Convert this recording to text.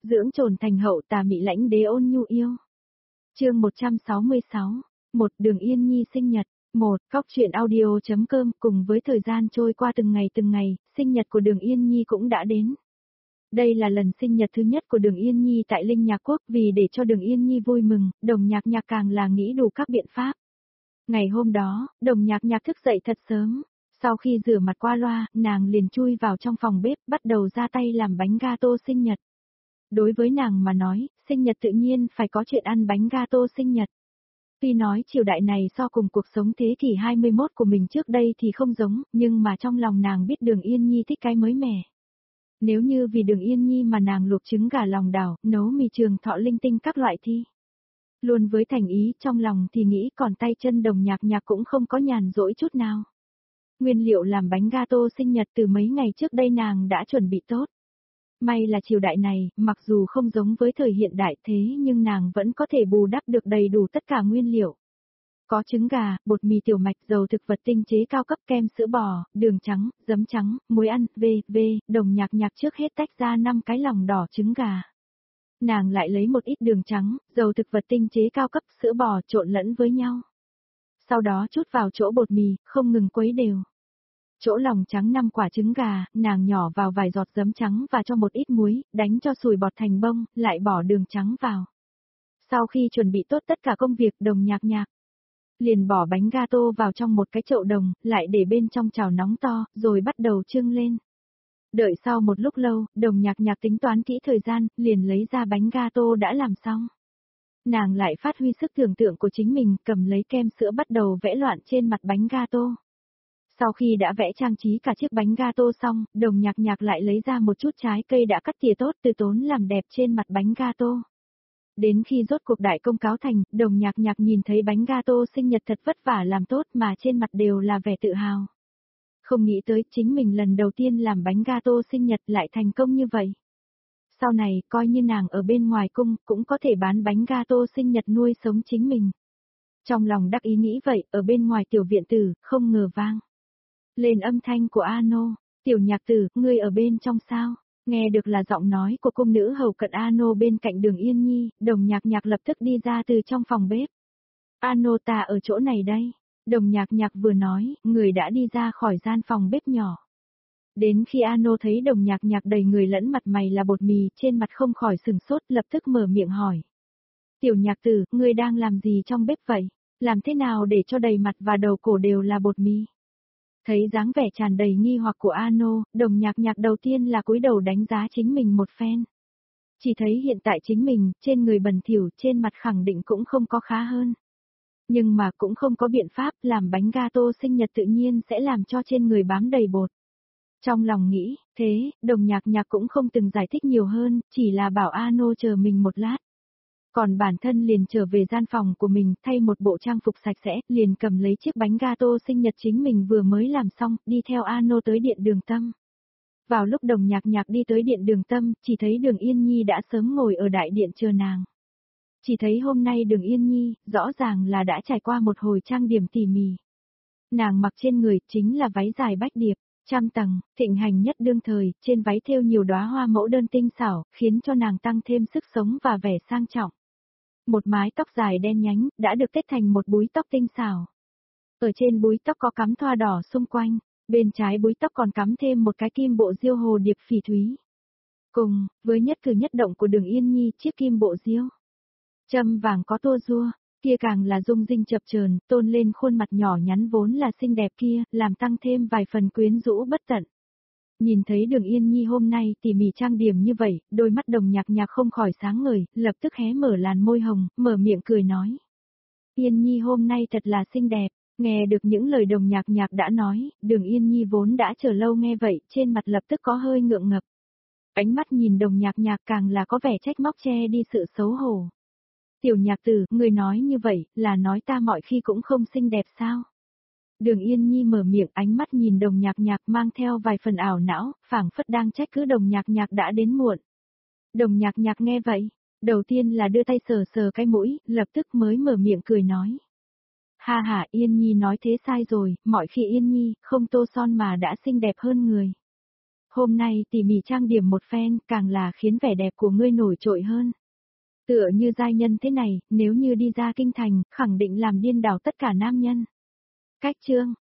dưỡng trồn thành hậu tà mị lãnh đế ôn nhu yêu. Chương 166, một Đường Yên Nhi sinh nhật. Một, Cóc truyện audio.com. Cùng với thời gian trôi qua từng ngày, sinh nhật của Đường Yên Nhi cũng đã đến. Đây là lần sinh nhật thứ nhất của Đường Yên Nhi tại Linh Nhạc Quốc, vì để cho Đường Yên Nhi vui mừng, Đồng Nhạc Nhạc càng là nghĩ đủ các biện pháp. Ngày hôm đó, Đồng Nhạc Nhạc thức dậy thật sớm, sau khi rửa mặt qua loa, nàng liền chui vào trong phòng bếp, bắt đầu ra tay làm bánh gato sinh nhật. Đối với nàng mà nói, sinh nhật tự nhiên phải có chuyện ăn bánh gato sinh nhật. Tuy nói triều đại này so cùng cuộc sống thế kỷ 21 của mình trước đây thì không giống, nhưng mà trong lòng nàng biết Đường Yên Nhi thích cái mới mẻ. Nếu như vì Đường Yên Nhi mà nàng luộc trứng gà lòng đảo, nấu mì trường thọ linh tinh các loại thi. Luôn với thành ý, trong lòng thì nghĩ, còn tay chân Đồng Nhạc Nhạc cũng không có nhàn rỗi chút nào. Nguyên liệu làm bánh gato sinh nhật từ mấy ngày trước đây nàng đã chuẩn bị tốt. May là triều đại này, mặc dù không giống với thời hiện đại thế nhưng nàng vẫn có thể bù đắp được đầy đủ tất cả nguyên liệu. Có trứng gà, bột mì tiểu mạch, dầu thực vật tinh chế cao cấp, kem sữa bò, đường trắng, giấm trắng, muối ăn, v.v. Đồng Nhạc Nhạc trước hết tách ra 5 cái lòng đỏ trứng gà. Nàng lại lấy một ít đường trắng, dầu thực vật tinh chế cao cấp, sữa bò trộn lẫn với nhau. Sau đó chút vào chỗ bột mì, không ngừng quấy đều. Chỗ lòng trắng 5 quả trứng gà, nàng nhỏ vào vài giọt giấm trắng và cho một ít muối, đánh cho sùi bọt thành bông, lại bỏ đường trắng vào. Sau khi chuẩn bị tốt tất cả công việc, Đồng Nhạc Nhạc liền bỏ bánh gato vào trong một cái chậu đồng, lại để bên trong chảo nóng to, rồi bắt đầu trưng lên. Đợi sau một lúc lâu, Đồng Nhạc Nhạc tính toán kỹ thời gian, liền lấy ra bánh gato đã làm xong. Nàng lại phát huy sức tưởng tượng của chính mình, cầm lấy kem sữa bắt đầu vẽ loạn trên mặt bánh gato. Sau khi đã vẽ trang trí cả chiếc bánh gato xong, Đồng Nhạc Nhạc lại lấy ra một chút trái cây đã cắt tỉa tốt, từ tốn làm đẹp trên mặt bánh gato. Đến khi rốt cuộc đại công cáo thành, Đồng Nhạc Nhạc nhìn thấy bánh gato sinh nhật thật vất vả làm tốt mà trên mặt đều là vẻ tự hào. Không nghĩ tới chính mình lần đầu tiên làm bánh gato sinh nhật lại thành công như vậy. Sau này, coi như nàng ở bên ngoài cung, cũng có thể bán bánh gato sinh nhật nuôi sống chính mình. Trong lòng đắc ý nghĩ vậy, ở bên ngoài tiểu viện tử, không ngờ vang lên âm thanh của Ano. Tiểu Nhạc Tử, ngươi ở bên trong sao? Nghe được là giọng nói của cung nữ hầu cận Ano bên cạnh Đường Yên Nhi, Đồng Nhạc Nhạc lập tức đi ra từ trong phòng bếp. Ano, ta ở chỗ này đây. Đồng Nhạc Nhạc vừa nói, người đã đi ra khỏi gian phòng bếp nhỏ. Đến khi Ano thấy Đồng Nhạc Nhạc đầy người lẫn mặt mày là bột mì, trên mặt không khỏi sừng sốt, lập tức mở miệng hỏi. Tiểu Nhạc Tử, ngươi đang làm gì trong bếp vậy? Làm thế nào để cho đầy mặt và đầu cổ đều là bột mì? Thấy dáng vẻ tràn đầy nghi hoặc của Ano, Đồng Nhạc Nhạc đầu tiên là cúi đầu đánh giá chính mình một phen. Chỉ thấy hiện tại chính mình, trên người bẩn thỉu, trên mặt khẳng định cũng không có khá hơn. Nhưng mà cũng không có biện pháp, làm bánh gato sinh nhật tự nhiên sẽ làm cho trên người bám đầy bột. Trong lòng nghĩ, thế, Đồng Nhạc Nhạc cũng không từng giải thích nhiều hơn, chỉ là bảo Ano chờ mình một lát. Còn bản thân liền trở về gian phòng của mình, thay một bộ trang phục sạch sẽ, liền cầm lấy chiếc bánh gato sinh nhật chính mình vừa mới làm xong, đi theo Ano tới điện Đường Tâm. Vào lúc Đồng Nhạc Nhạc đi tới điện Đường Tâm, chỉ thấy Đường Yên Nhi đã sớm ngồi ở đại điện chờ nàng. Chỉ thấy hôm nay Đường Yên Nhi, rõ ràng là đã trải qua một hồi trang điểm tỉ mỉ. Nàng mặc trên người chính là váy dài bách điệp, trăm tầng, thịnh hành nhất đương thời, trên váy thêu nhiều đóa hoa mẫu đơn tinh xảo, khiến cho nàng tăng thêm sức sống và vẻ sang trọng. Một mái tóc dài đen nhánh, đã được tết thành một búi tóc tinh xảo. Ở trên búi tóc có cắm thoa đỏ xung quanh, bên trái búi tóc còn cắm thêm một cái kim bộ diêu hồ điệp phỉ thúy. Cùng, với nhất cử nhất động của Đường Yên Nhi, chiếc kim bộ diêu châm vàng có tua rua, kia càng là rung rinh chập chờn, tôn lên khuôn mặt nhỏ nhắn vốn là xinh đẹp kia, làm tăng thêm vài phần quyến rũ bất tận. Nhìn thấy Đường Yên Nhi hôm nay tỉ mỉ trang điểm như vậy, đôi mắt Đồng Nhạc Nhạc không khỏi sáng ngời, lập tức hé mở làn môi hồng, mở miệng cười nói. Yên Nhi hôm nay thật là xinh đẹp, nghe được những lời Đồng Nhạc Nhạc đã nói, Đường Yên Nhi vốn đã chờ lâu nghe vậy, trên mặt lập tức có hơi ngượng ngập. Ánh mắt nhìn Đồng Nhạc Nhạc càng là có vẻ trách móc che đi sự xấu hổ. Tiểu Nhạc Tử, người nói như vậy, là nói ta mọi khi cũng không xinh đẹp sao? Đường Yên Nhi mở miệng, ánh mắt nhìn Đồng Nhạc Nhạc mang theo vài phần ảo não, phảng phất đang trách cứ Đồng Nhạc Nhạc đã đến muộn. Đồng Nhạc Nhạc nghe vậy, đầu tiên là đưa tay sờ sờ cái mũi, lập tức mới mở miệng cười nói. Ha ha, Yên Nhi nói thế sai rồi, mọi khi Yên Nhi không tô son mà đã xinh đẹp hơn người. Hôm nay tỉ mỉ trang điểm một phen, càng là khiến vẻ đẹp của ngươi nổi trội hơn. Tựa như giai nhân thế này, nếu như đi ra kinh thành, khẳng định làm điên đảo tất cả nam nhân. Cách chương